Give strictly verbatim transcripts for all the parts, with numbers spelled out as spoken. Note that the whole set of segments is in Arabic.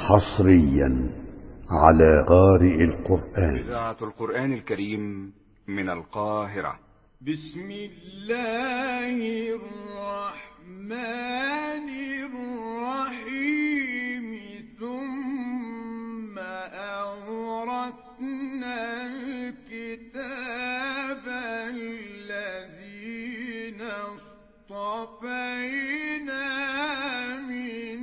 حصريا على قارئ القرآن. إذاعة القرآن الكريم من القاهرة. بسم الله الرحمن الرحيم. ثم أورثنا الكتاب الذين اصطفينا من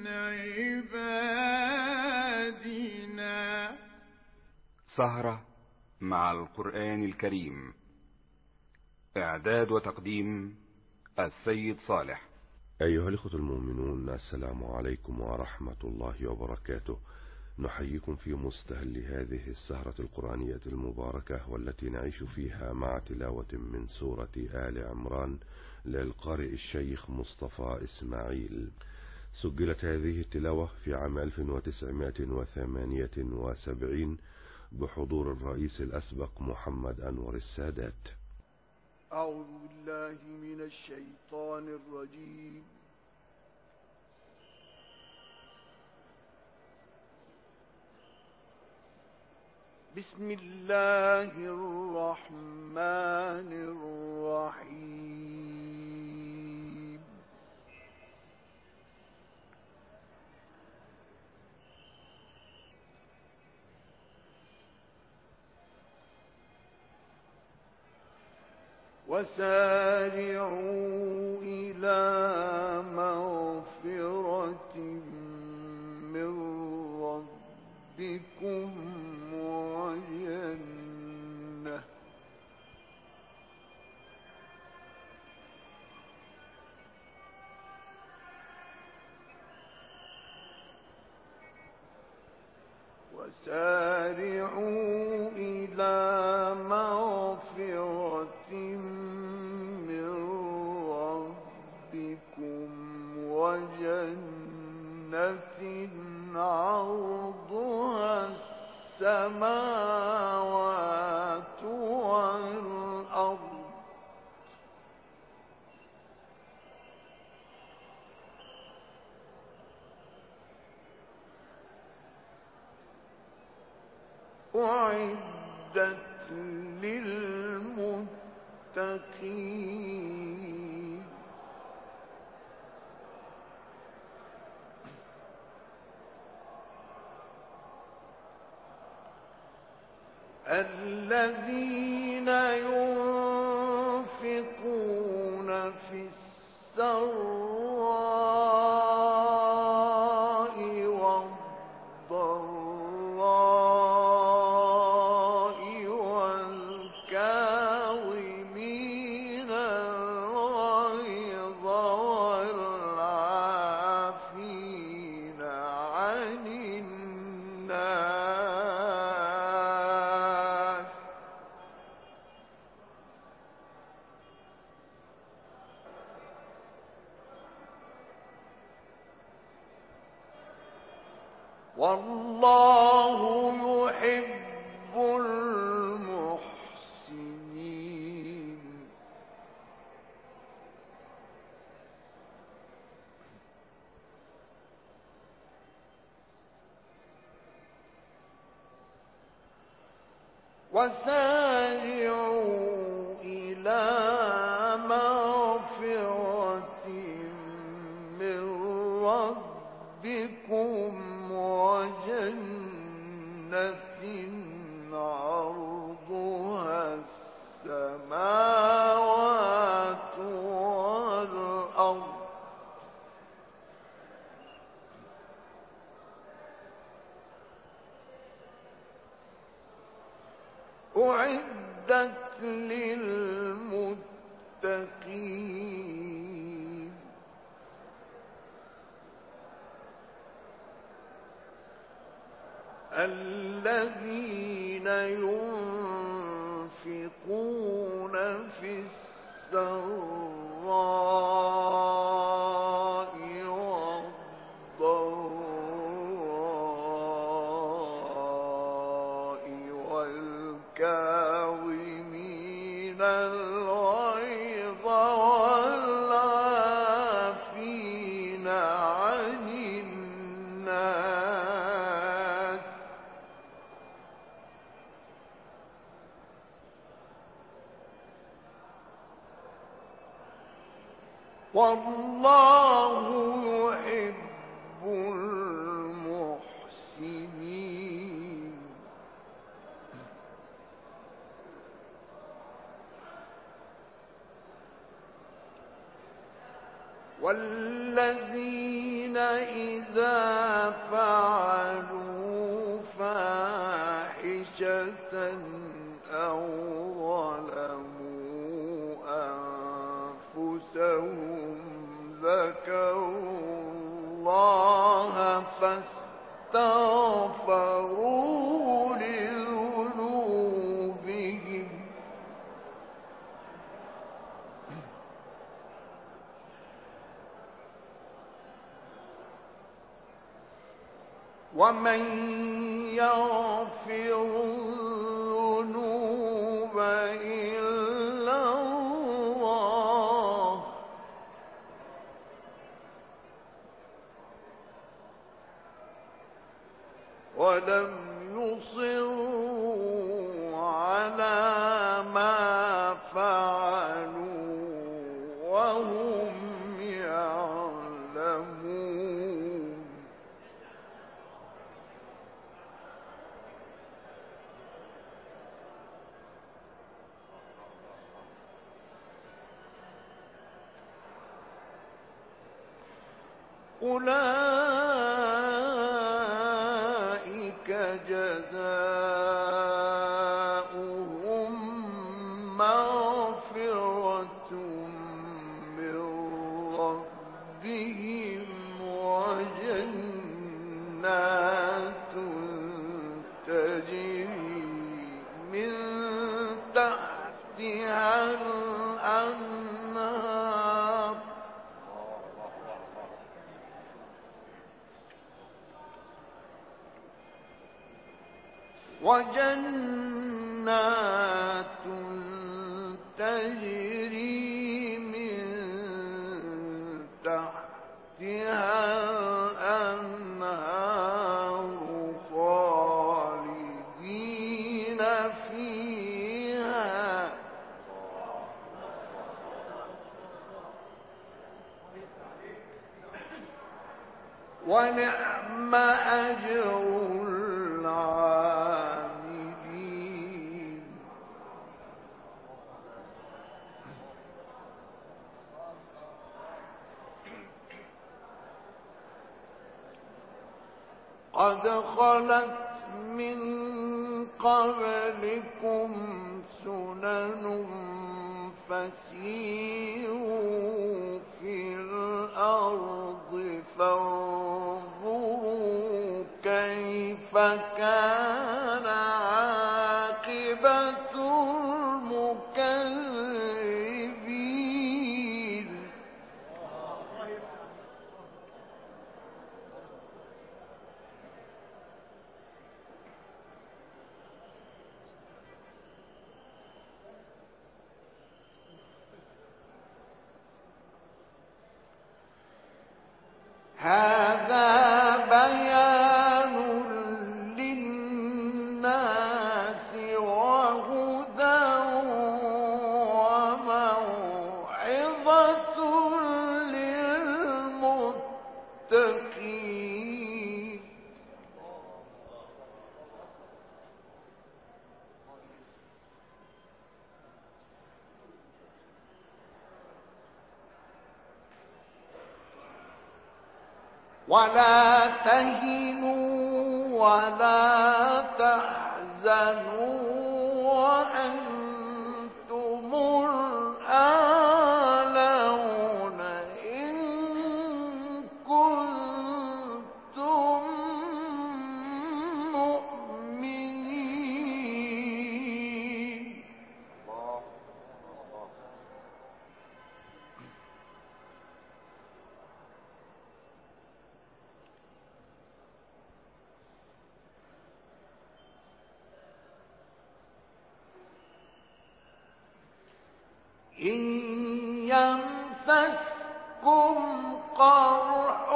عبادنا. سهرة مع القرآن الكريم. إعداد وتقديم السيد صالح. أيها الأخوة المؤمنون، السلام عليكم ورحمة الله وبركاته. نحييكم في مستهل هذه السهرة القرآنية المباركة، والتي نعيش فيها مع تلاوة من سورة آل عمران للقارئ الشيخ مصطفى إسماعيل. سجلت هذه التلاوة في عام ألف وتسعمائة وثمانية وسبعين بحضور الرئيس الأسبق محمد أنور السادات. أعوذ بالله من الشيطان الرجيم. بسم الله الرحمن الرحيم. وسارعوا إلى مغفرة من ربكم وجنة وسارعوا إلى مغفرة من ربكم وجنة عرضها السماوات والأرض أعدت للمتقين. الذين ينفقون في السراء والضراء والكاظمين الغيظ والعافين عن الناس والله يحب المحسنين. وسارعوا إلى مغفرة من ربكم وجنة عرضها السماوات والأرض أعدت للمتقين. الذين ينفقون في السراء والضراء والكاظمين الغيظ والعافين عن الناس والله يحب المحسنين. والذين إذا فعلوا فاحشة أو ظلموا أنفسهم ذكروا الله فاستغفروا لذنوبهم ومن يغفر الذنوب إلا الله ولم يصروا على ما فعلوا وهم يعلمون. أولئك جزاؤهم مغفرة من ربهم وجنات تجري من تحتها الأنهار وجنات تجري من تحتها الأنهار خالدين فيها ونعم أجر العاملين. قد خلت من قبلكم سنن فسيروا في الأرض فانظروا كيف كان عاقبة المكذبين. هذا بيان للناس وهدى وموعظة للمتقين. ولا تهنوا ولا تحزنوا وأنتم الأعلون إن كنتم مؤمنين. إن يمسسكم قرح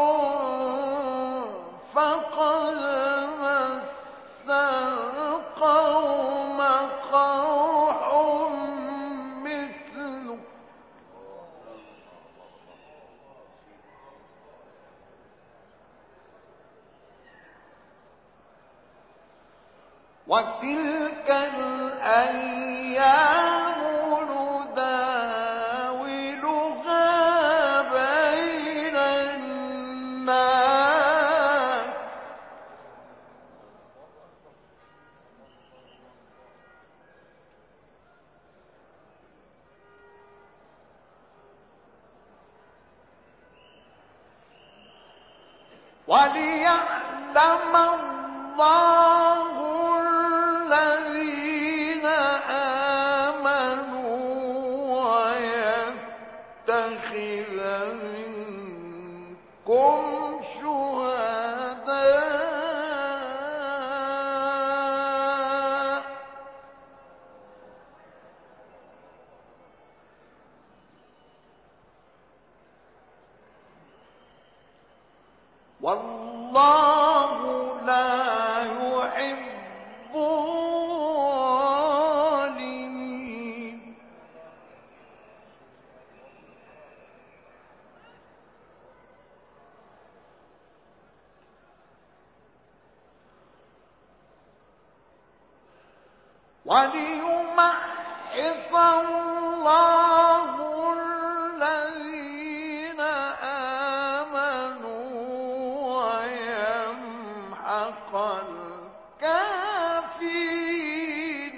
فقد مس القوم قرح مثله وتلك الأيام نداولها بين الناس وليعلم الله الذين آمنوا ويتخذ منكم شهداء والله لا يحب الظالمين وليمحص الله الذين آمنوا ويمحق الكافرين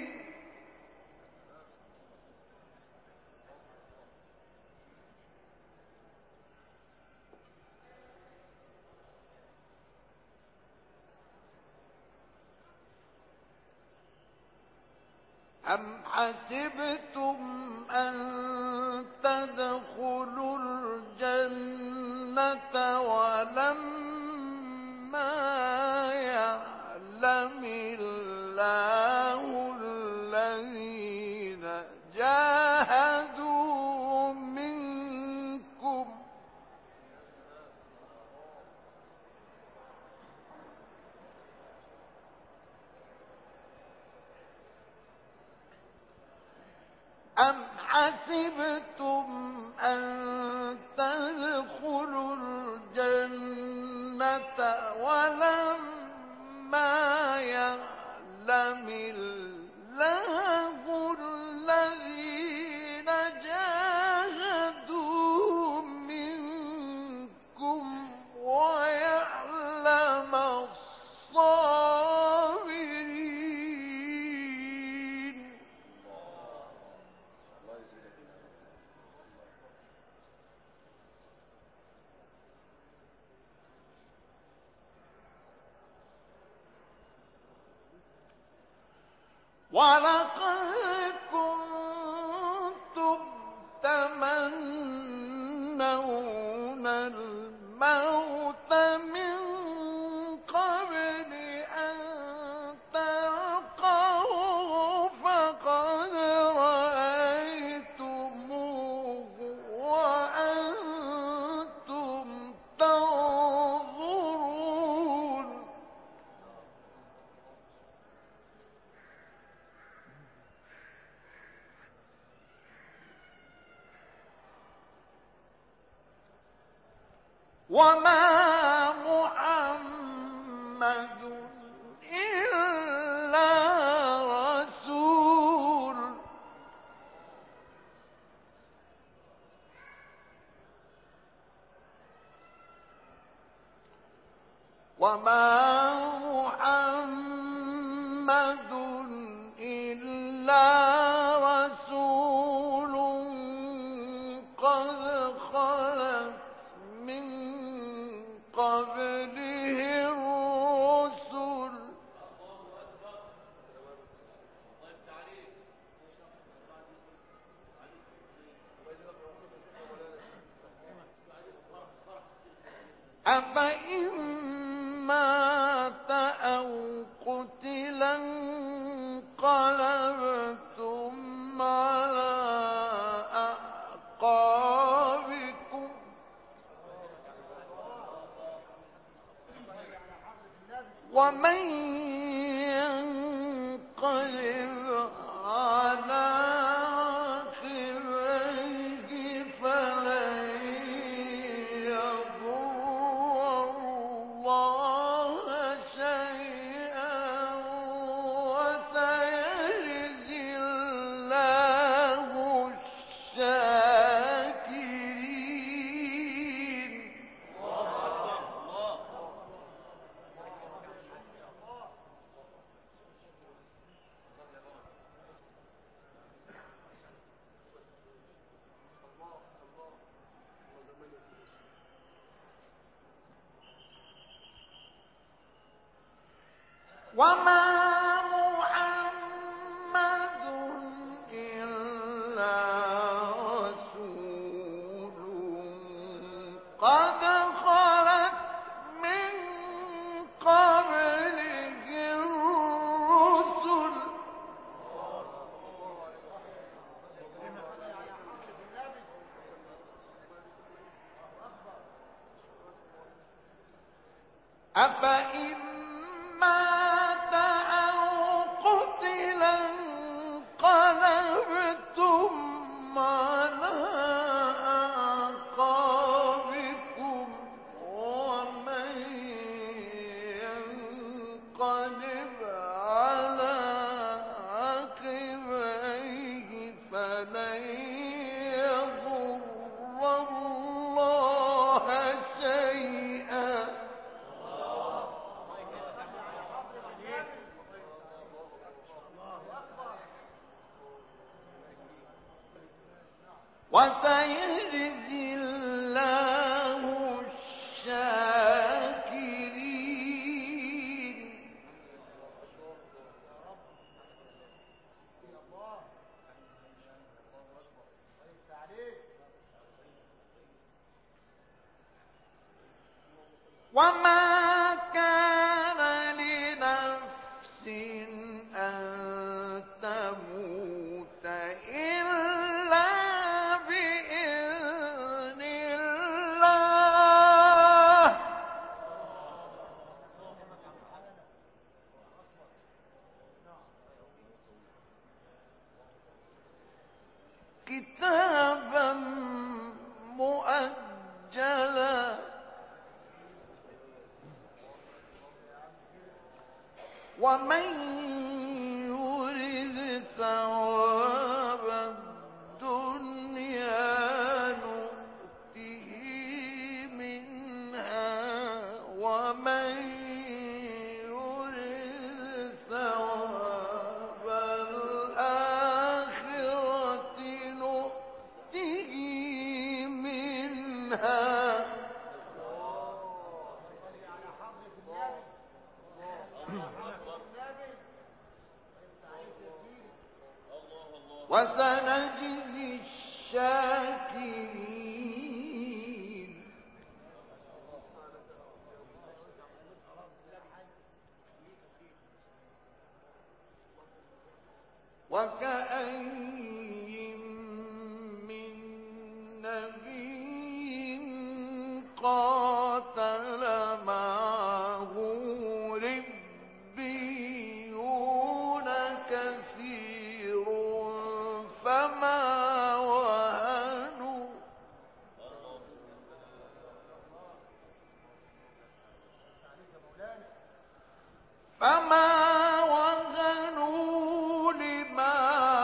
أم حسبتم أن تدخلوا الجنة ولما يعلم الله الذين جاهدوا منكم أم حسبتم أن تدخلوا الجنة ولما يعلم الله الذين جاهدوا منكم ويعلم الصابرين ولقد كنتم تمنون الموت من قبل أن تلقوه فقد رأيتموه وأنتم تنظرون وما محمد إلا رسول وما محمد إلا رسول قد خلت من قبله الرسل أفإن مات أو قتلا انقلبتم على أعقابكم ومن ينقلب على عقبيه فلن يضر الله شيئا وما محمد إلا رسول قد خلت من قبله الرسل أفإن مات أو قتل انقلبتم على أعقابكم ومن ينقلب على عقبيه فلن يضر الله شيئا وسيجزي الله الشاكرين وما كان لنفس أن تموت إلا بإذن الله كتابا مؤجلا ومن يرد ثواب الدنيا نؤته منها ومن يرد ثواب الآخرة نؤته منها وسنجزي الشاكرين وكأين من نبي قاتل معه ربيون كثير فما وهنوا فما وهنوا لما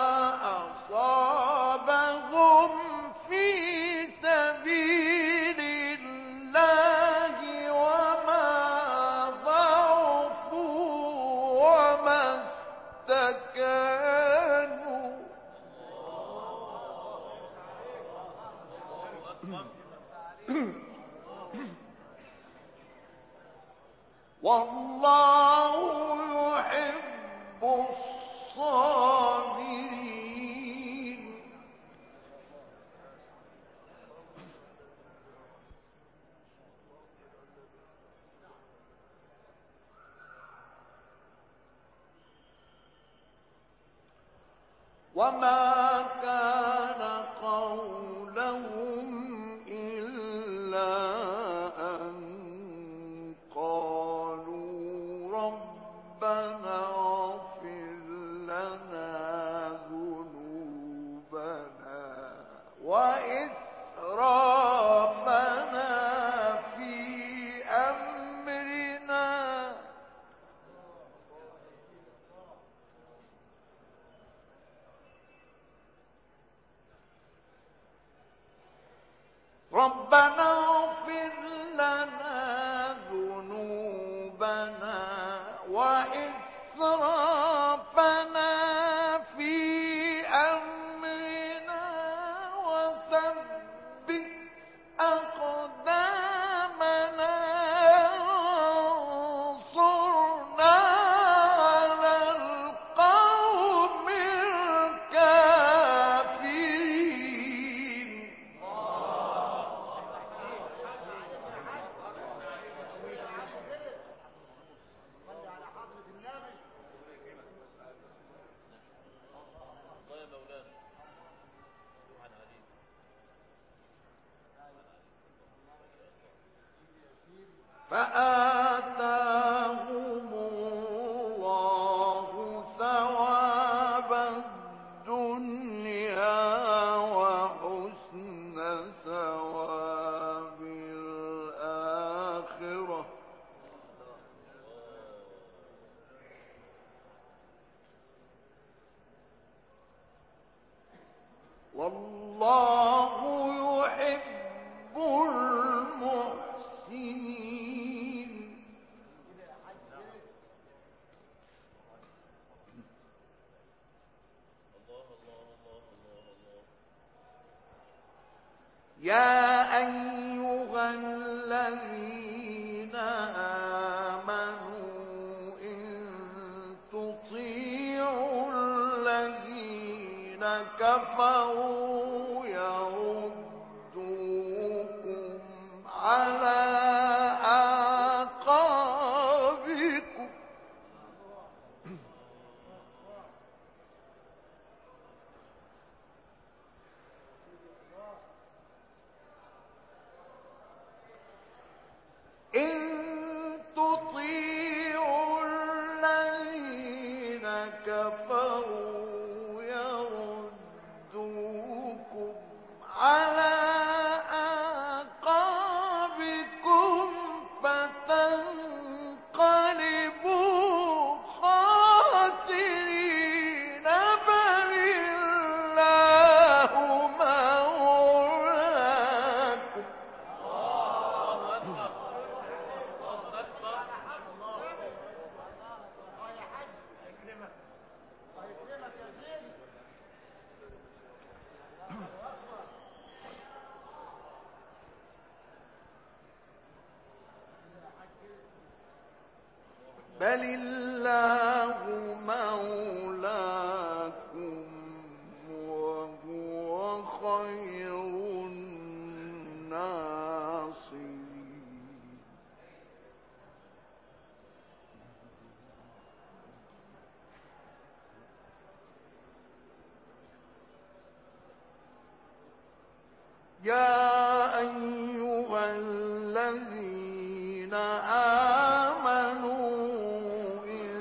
أصابهم في سبيل الله وما ضعفوا وما استكانوا والله يحب الصابرين وما كان قولهم إلا أن قالوا ربنا اغفر لنا ذنوبنا وإسرافنا في أمرنا ربنا اغفر لنا ذنوبنا وإسرافنا في أمرنا وثبت أقدامنا وانصرنا فآتاهم الله ثواب الدنيا وحسن ثواب الآخرة والله يحب المحسنين. يا أيها الذين آمنوا إن تطيعوا الذين كفروا يردوكم على أعقابكم إن تطيعوا الذين كفروا يردوكم على أعقابكم فتنقلبوا خاسرين بل الله مولاكم بل الله مولاكم وهو خير الناصرين. يا أيها الذين آمنوا إن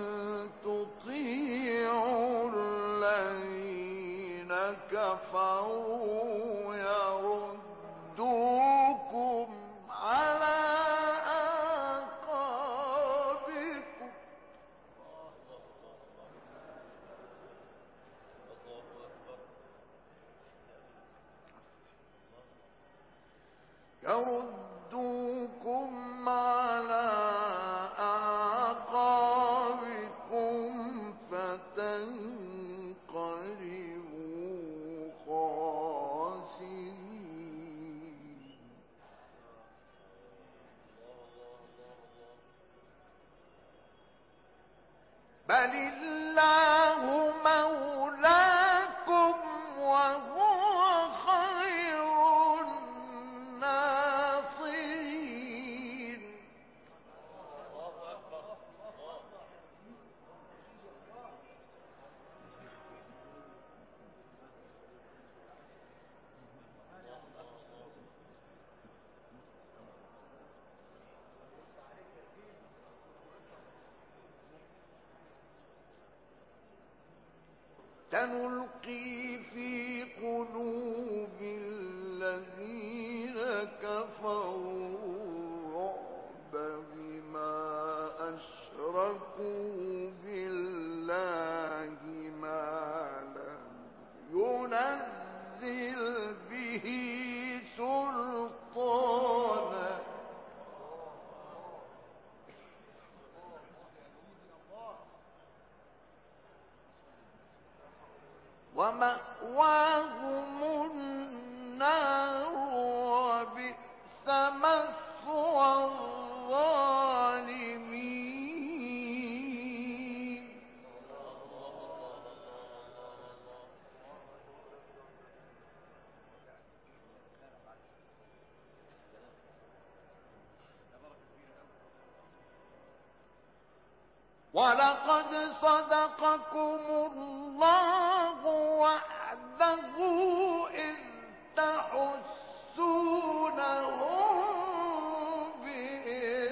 تطيعوا الذين كفروا يردوكم على أعقابكم يردوكم على أعقابكم فتنقلبوا خاسرين. بل الله مولاكم وهو خير الناصرين. سنلقي في قلوب الذين كفروا الرعب بما أشركوا بالله ما لم ينزل به سلطانا ومأواهم النار وبئس مثوى الظالمين. ولقد صدقكم الله وعده إذ تحسونهم بإذنه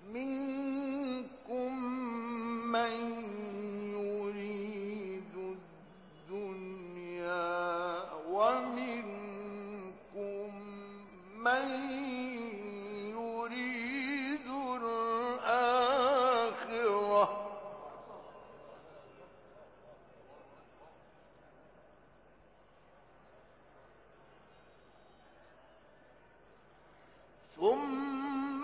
منكم من يريد الدنيا ومنكم من يريد الآخرة ثم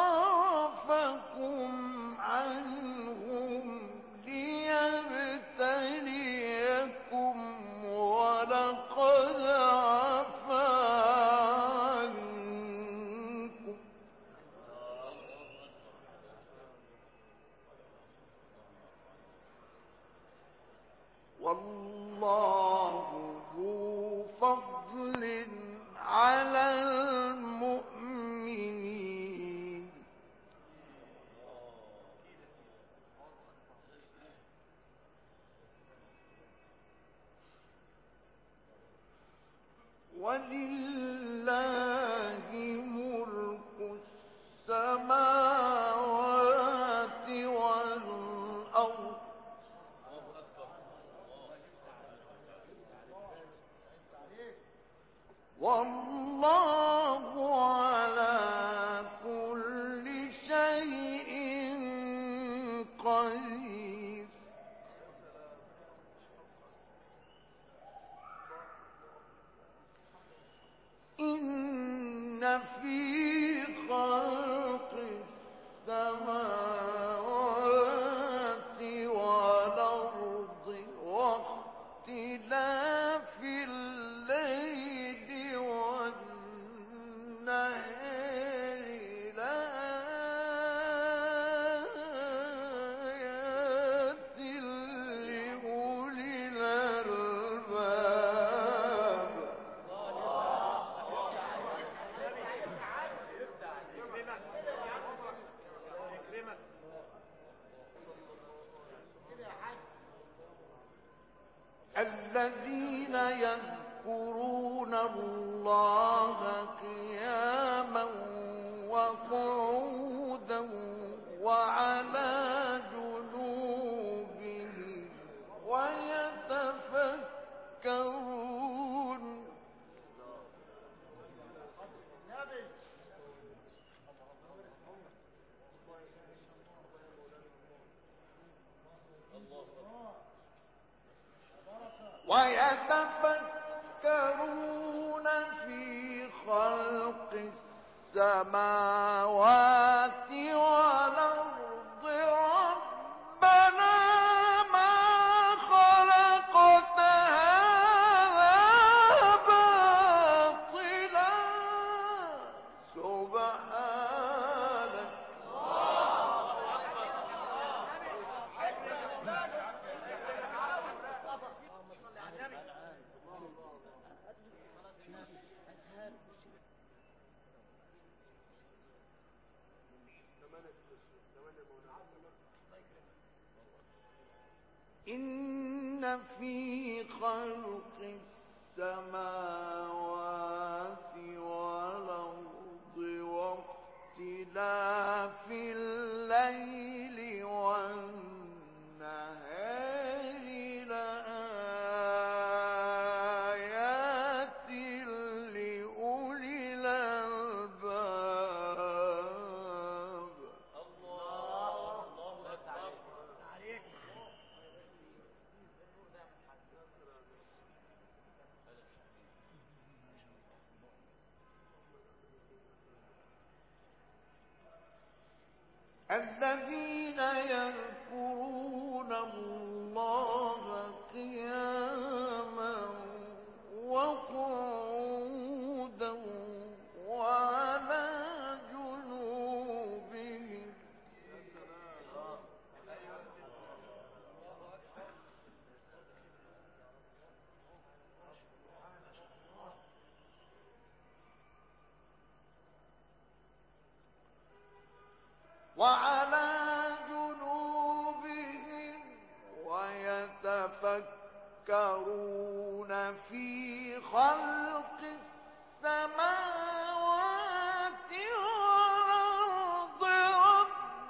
صرفكم عنهم ليبتليكم ولقد عفا عنكم والله ذو فضل على المؤمنين ولله ملك السماوات والأرض والله على كل شيء قدير إن في خلق السماوات والأرض واختلاف الليل والنهار لآيات لأولي الألباب الذين يذكرون الله قياما وقعودا وعلى جنوبهم ويتفكرون ويتفكرون في خلق السماوات والأرض ربنا ما خلقت هذا باطلا سبحانك إن في خلق السماوات والأرض واختلاف الليل والنهار لآيات لأولي الألباب الذين يذكرون الله قياما وقعودا وعلى جنوبهم وعلى جنوبهم ويتفكرون في خلق السماوات والأرض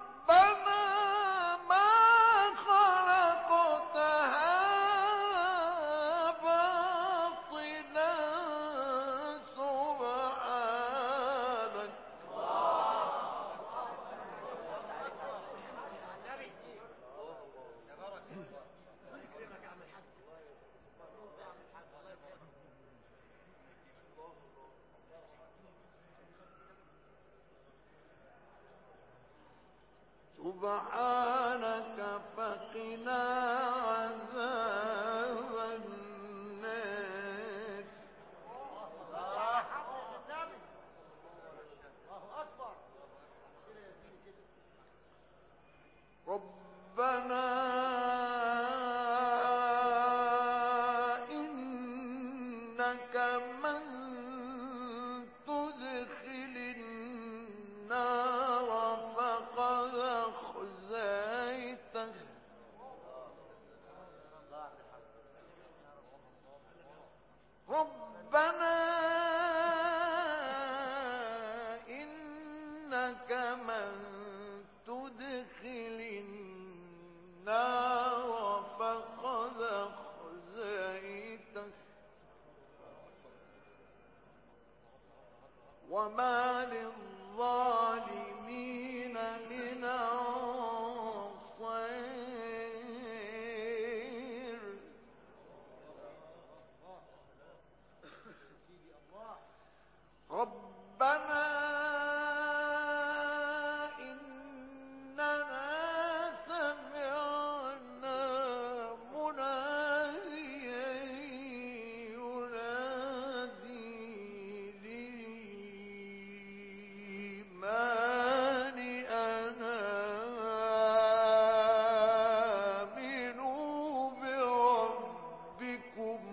سبحانك فقنا عذاب النار. ربنا إنك من تدخل النار فقد أخزيته ربنا إنك من تدخل النار فقد أخزيته وما للظالمين من أنصير. ربنا إننا سمعنا مناديا ينادي للإيمان أن آمنوا بربكم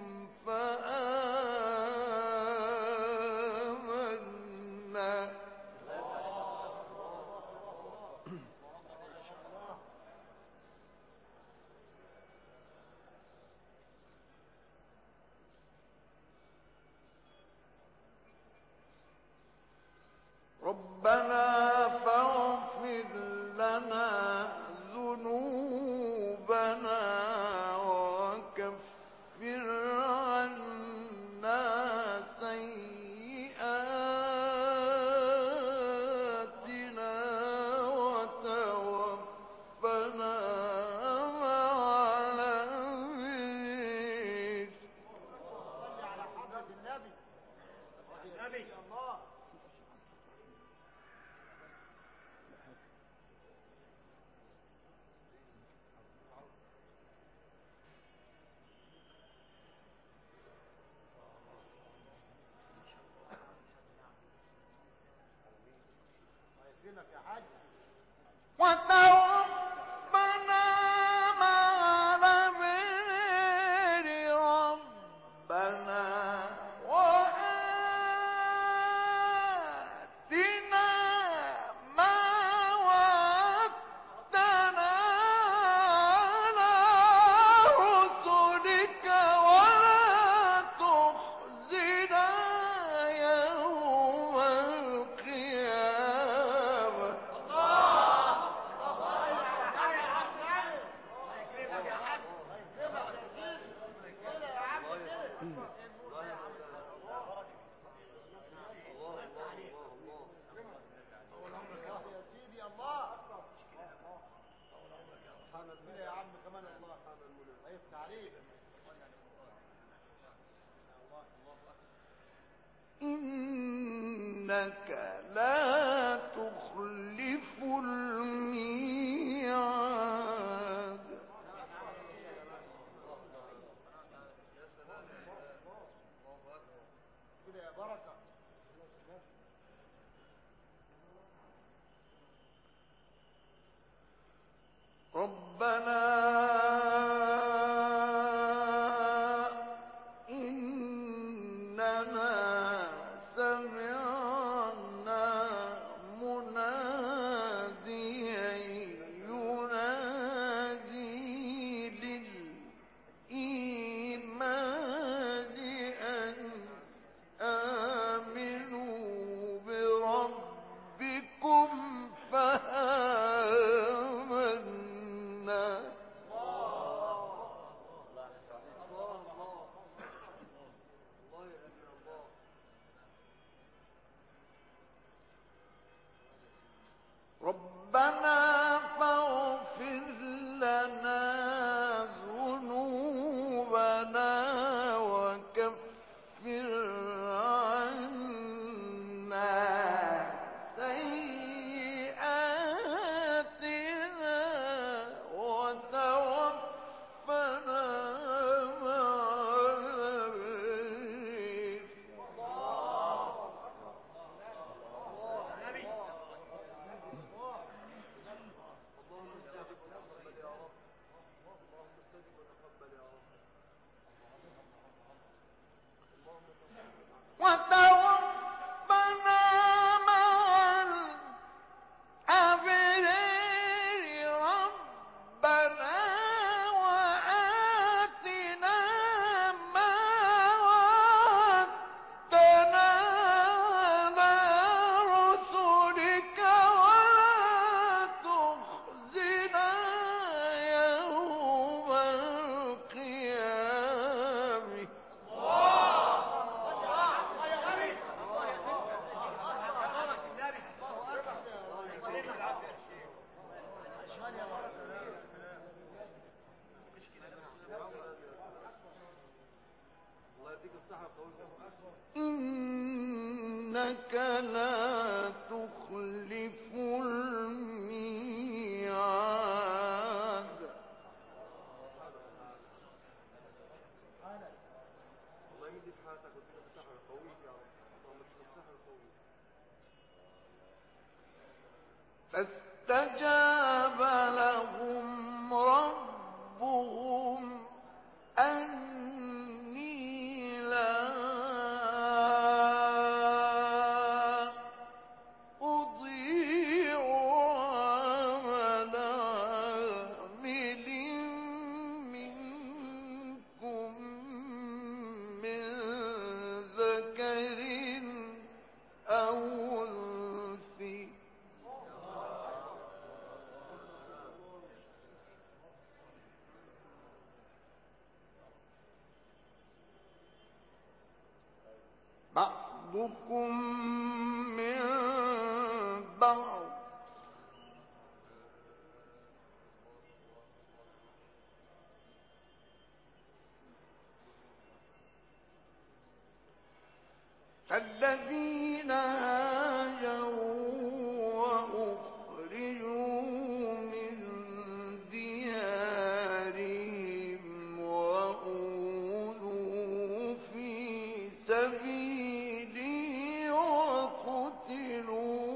فآمنا. ربنا فاغفر لنا ذنوبنا وكفر عنا سيئاتنا وتوفنا مع الأبرار. صل على حضرة النبي. النبي الله. يكرمك يا حاج. وتوفنا مع الأبرار. ربنا وآتنا ما وعدتنا على رسلك ولا تخزنا يوم القيامة. يا عم كمان الله هيفتح عليك. إنك لا تخلف الميعاد. كده يا بركة. ربنا إننا سمعنا مناديا ينادي للإيمان أن آمنوا بربكم فآمنا. ربنا فاغفر لنا ذنوبنا وكفر عنا سيئاتنا وتوفنا مع الأبرار ربنا وآتنا ما وعدتنا على رسلك ولا تخزنا يوم القيامة. إنك لا تخلف الميعاد. فاستجاب لهم ربهم أني لا أضيع عمل عامل منكم من ذكر أو أنثى بعضكم من بعض فالذين هاجروا وأخرجوا من ديارهم وأوذوا في سبيلي وقتلوا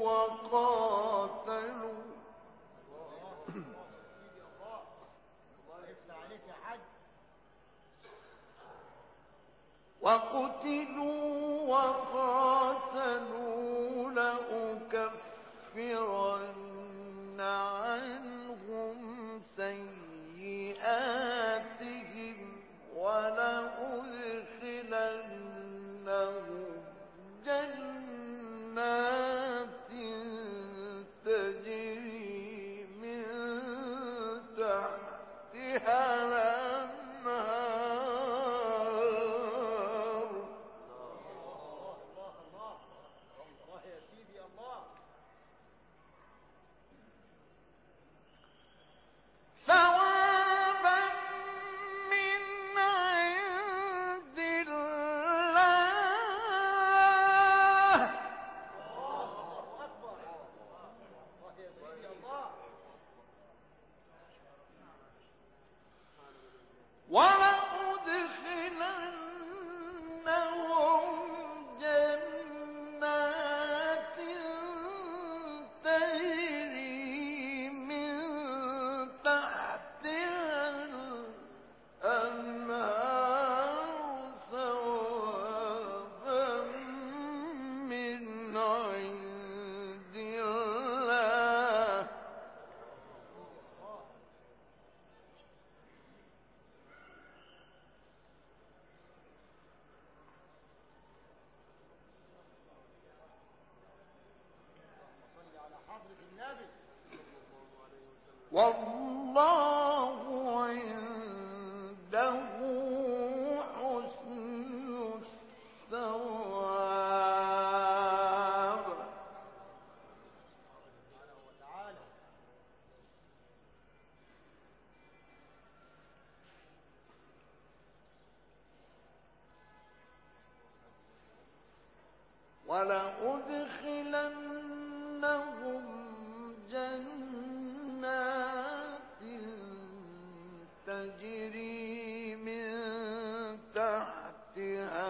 وقاتلوا وقتلوا وقاتلوا لأكفرن عنهم سيئاتهم ولأدخلنهم جنات تجري من تحتها الأنهار ثوابا من عند الله ولأدخلنهم جنات تجري من تحتها الأنهار ثوابا من عند الله والله عنده حسن الثواب. ولأدخلنهم جنات تجري من تحتها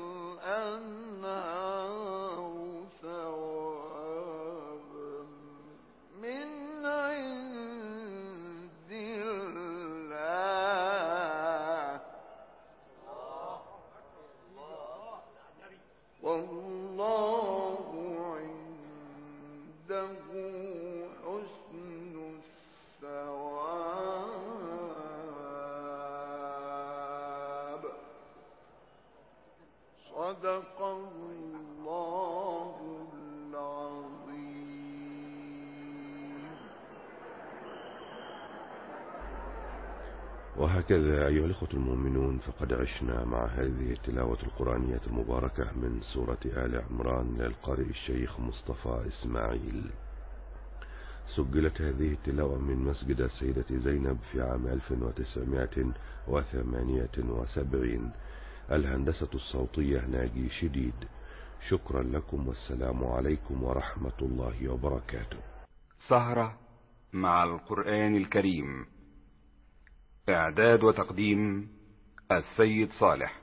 الأنهار ثوابا من عند الله وهكذا أيها الأخوة المؤمنون، فقد عشنا مع هذه التلاوة القرآنية المباركة من سورة آل عمران للقارئ الشيخ مصطفى إسماعيل. سجلت هذه التلاوة من مسجد السيدة زينب في عام ألف وتسعمائة وثمانية وسبعين. الهندسة الصوتية ناجي شديد. شكرا لكم، والسلام عليكم ورحمة الله وبركاته. سهرة مع القرآن الكريم. إعداد وتقديم السيد صالح.